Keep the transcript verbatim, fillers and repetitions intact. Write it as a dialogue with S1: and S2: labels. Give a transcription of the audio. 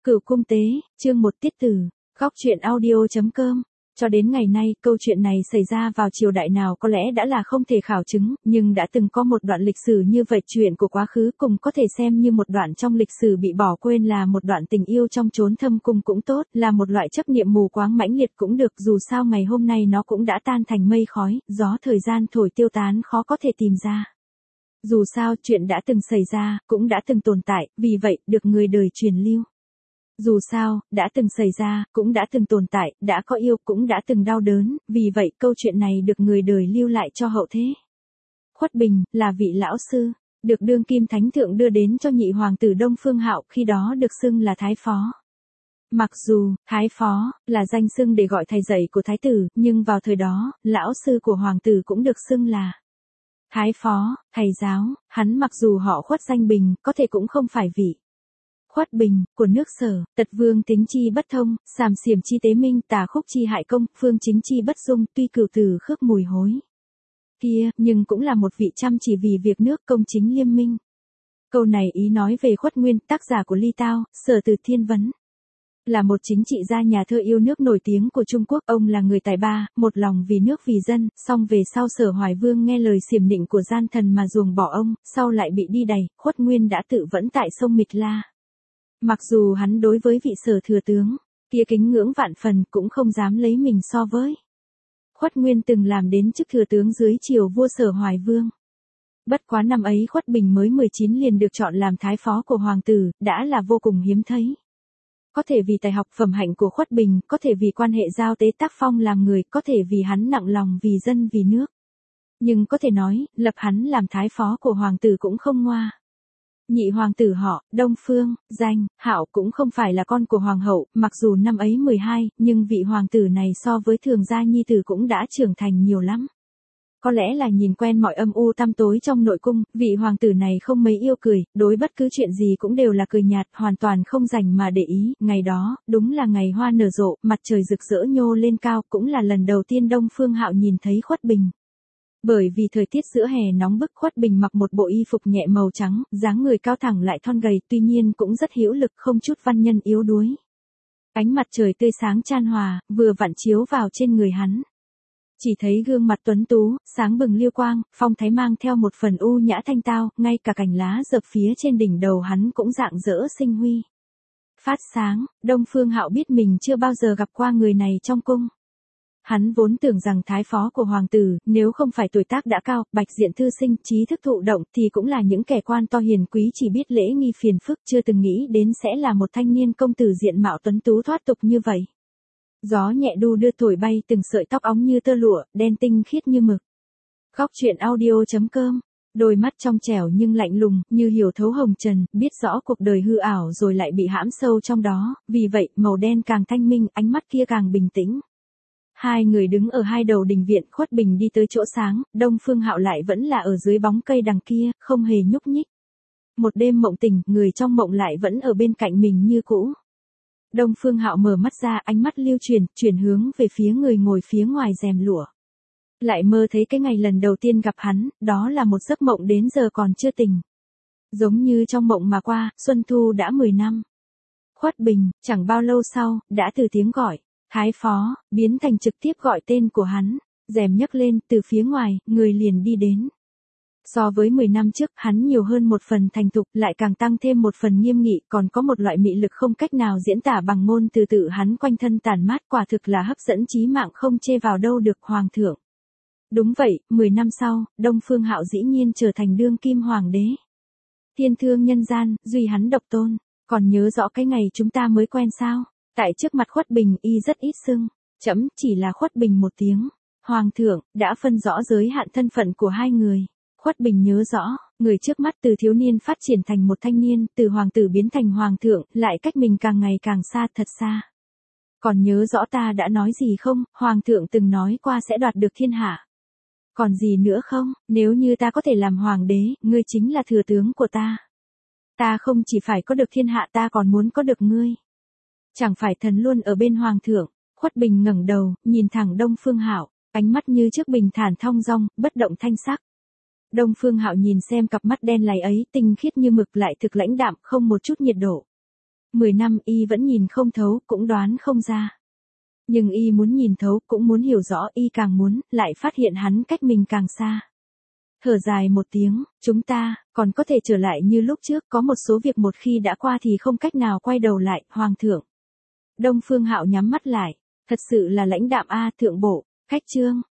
S1: Cửu cung tế, chương một tiết tử, góc truyện audio.com. Cho đến ngày nay, câu chuyện này xảy ra vào triều đại nào có lẽ đã là không thể khảo chứng, nhưng đã từng có một đoạn lịch sử như vậy, chuyện của quá khứ cùng có thể xem như một đoạn trong lịch sử bị bỏ quên, là một đoạn tình yêu trong chốn thâm cung cũng tốt, là một loại chấp niệm mù quáng mãnh liệt cũng được, dù sao ngày hôm nay nó cũng đã tan thành mây khói, gió thời gian thổi tiêu tán khó có thể tìm ra. Dù sao, chuyện đã từng xảy ra, cũng đã từng tồn tại, vì vậy, được người đời truyền lưu. Dù sao, đã từng xảy ra, cũng đã từng tồn tại, đã có yêu, cũng đã từng đau đớn, vì vậy câu chuyện này được người đời lưu lại cho hậu thế. Khuất Bình, là vị lão sư, được đương kim thánh thượng đưa đến cho nhị hoàng tử Đông Phương Hạo, khi đó được xưng là Thái Phó. Mặc dù, Thái Phó, là danh xưng để gọi thầy dạy của Thái tử, nhưng vào thời đó, lão sư của hoàng tử cũng được xưng là Thái Phó, thầy giáo, hắn mặc dù họ Khuất danh Bình, có thể cũng không phải vị Khuất Bình, của nước Sở, tật vương tính chi bất thông, sàm xiểm chi tế minh, tà khúc chi hại công, phương chính chi bất dung, tuy cửu tử khước mùi hối. Kia, nhưng cũng là một vị chăm chỉ vì việc nước, công chính liêm minh. Câu này ý nói về Khuất Nguyên, tác giả của Ly Tao, Sở Từ Thiên Vấn. Là một chính trị gia nhà thơ yêu nước nổi tiếng của Trung Quốc, ông là người tài ba, một lòng vì nước vì dân, song về sau Sở Hoài Vương nghe lời xiểm nịnh của gian thần mà ruồng bỏ ông, sau lại bị đi đày, Khuất Nguyên đã tự vẫn tại sông Mịch La. Mặc dù hắn đối với vị Sở thừa tướng kia kính ngưỡng vạn phần, cũng không dám lấy mình so với. Khuất Nguyên từng làm đến chức thừa tướng dưới triều vua Sở Hoài Vương. Bất quá năm ấy Khuất Bình mới mười chín liền được chọn làm thái phó của hoàng tử, đã là vô cùng hiếm thấy. Có thể vì tài học phẩm hạnh của Khuất Bình, có thể vì quan hệ giao tế tác phong làm người, có thể vì hắn nặng lòng vì dân vì nước. Nhưng có thể nói, lập hắn làm thái phó của hoàng tử cũng không ngoa. Nhị hoàng tử họ, Đông Phương, danh, Hạo cũng không phải là con của hoàng hậu, mặc dù năm ấy mười hai, nhưng vị hoàng tử này so với thường gia nhi tử cũng đã trưởng thành nhiều lắm. Có lẽ là nhìn quen mọi âm u tăm tối trong nội cung, vị hoàng tử này không mấy yêu cười, đối bất cứ chuyện gì cũng đều là cười nhạt, hoàn toàn không dành mà để ý. Ngày đó, đúng là ngày hoa nở rộ, mặt trời rực rỡ nhô lên cao, cũng là lần đầu tiên Đông Phương Hạo nhìn thấy Khuất Bình. Bởi vì thời tiết giữa hè nóng bức, Khuất Bình mặc một bộ y phục nhẹ màu trắng, dáng người cao thẳng lại thon gầy, tuy nhiên cũng rất hữu lực, không chút văn nhân yếu đuối. Ánh mặt trời tươi sáng chan hòa, vừa vặn chiếu vào trên người hắn. Chỉ thấy gương mặt tuấn tú, sáng bừng liêu quang, phong thái mang theo một phần u nhã thanh tao, ngay cả cành lá dập phía trên đỉnh đầu hắn cũng rạng rỡ sinh huy. Phát sáng, Đông Phương Hạo biết mình chưa bao giờ gặp qua người này trong cung. Hắn vốn tưởng rằng thái phó của hoàng tử, nếu không phải tuổi tác đã cao, bạch diện thư sinh, trí thức thụ động, thì cũng là những kẻ quan to hiền quý chỉ biết lễ nghi phiền phức, chưa từng nghĩ đến sẽ là một thanh niên công tử diện mạo tuấn tú thoát tục như vậy. Gió nhẹ đu đưa thổi bay từng sợi tóc óng như tơ lụa, đen tinh khiết như mực. Góc truyện audio.com. Đôi mắt trong trẻo nhưng lạnh lùng, như hiểu thấu hồng trần, biết rõ cuộc đời hư ảo rồi lại bị hãm sâu trong đó, vì vậy, màu đen càng thanh minh, ánh mắt kia càng bình tĩnh. Hai người đứng ở hai đầu đình viện, Khuất Bình đi tới chỗ sáng, Đông Phương Hạo lại vẫn là ở dưới bóng cây đằng kia, không hề nhúc nhích. Một đêm mộng tình, người trong mộng lại vẫn ở bên cạnh mình như cũ. Đông Phương Hạo mở mắt ra, ánh mắt lưu chuyển, chuyển hướng về phía người ngồi phía ngoài rèm lụa. Lại mơ thấy cái ngày lần đầu tiên gặp hắn, đó là một giấc mộng đến giờ còn chưa tỉnh. Giống như trong mộng mà qua, Xuân Thu đã mười năm. Khuất Bình, chẳng bao lâu sau, đã từ tiếng gọi Thái Phó, biến thành trực tiếp gọi tên của hắn, rèm nhấc lên, từ phía ngoài, người liền đi đến. So với mười năm trước, hắn nhiều hơn một phần thành thục, lại càng tăng thêm một phần nghiêm nghị, còn có một loại mị lực không cách nào diễn tả bằng ngôn từ tự hắn quanh thân tản mát, quả thực là hấp dẫn chí mạng không chê vào đâu được hoàng thượng. Đúng vậy, mười năm sau, Đông Phương Hạo dĩ nhiên trở thành đương kim hoàng đế. Thiên thương nhân gian, duy hắn độc tôn, còn nhớ rõ cái ngày chúng ta mới quen sao? Tại trước mặt Khuất Bình y rất ít xưng, chấm chỉ là Khuất Bình một tiếng. Hoàng thượng, đã phân rõ giới hạn thân phận của hai người. Khuất Bình nhớ rõ, người trước mắt từ thiếu niên phát triển thành một thanh niên, từ hoàng tử biến thành hoàng thượng, lại cách mình càng ngày càng xa, thật xa. Còn nhớ rõ ta đã nói gì không, hoàng thượng từng nói qua sẽ đoạt được thiên hạ. Còn gì nữa không, nếu như ta có thể làm hoàng đế, ngươi chính là thừa tướng của ta. Ta không chỉ phải có được thiên hạ, ta còn muốn có được ngươi. Chẳng phải thần luôn ở bên hoàng thượng. Khuất Bình ngẩng đầu, nhìn thẳng Đông Phương Hạo, ánh mắt như trước bình thản thong dong, bất động thanh sắc. Đông Phương Hạo nhìn xem cặp mắt đen láy ấy, tinh khiết như mực lại thực lãnh đạm, không một chút nhiệt độ. Mười năm y vẫn nhìn không thấu, cũng đoán không ra. Nhưng y muốn nhìn thấu, cũng muốn hiểu rõ, y càng muốn, lại phát hiện hắn cách mình càng xa. Thở dài một tiếng, chúng ta, còn có thể trở lại như lúc trước, có một số việc một khi đã qua thì không cách nào quay đầu lại, Hoàng thượng. Đông Phương Hạo nhắm mắt lại, thật sự là lãnh đạm a, thượng bộ, khách trương.